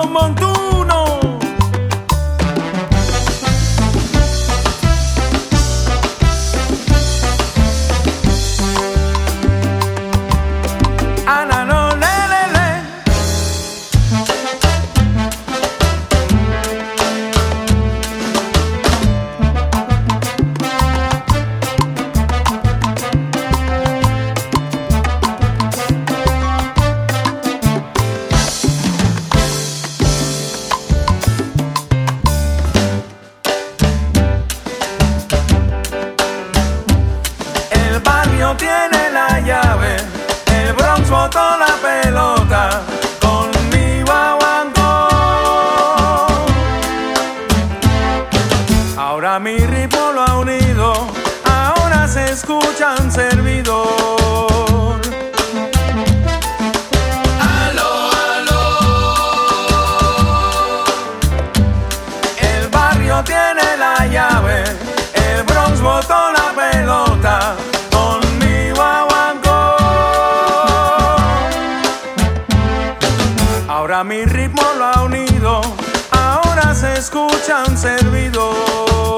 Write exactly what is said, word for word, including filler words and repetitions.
montuno. Ana, no, le, le, le. El barrio tiene la llave, el Bronx botó la pelota con mi guaguancó. Ahora mi ritmo lo ha unido, ahora se escucha un servidor. Aló, aló. El barrio tiene la llave, el Bronx botó la pelota con mi guaguancó. Ahora mi ritmo lo ha unido, ahora se escucha un servidor.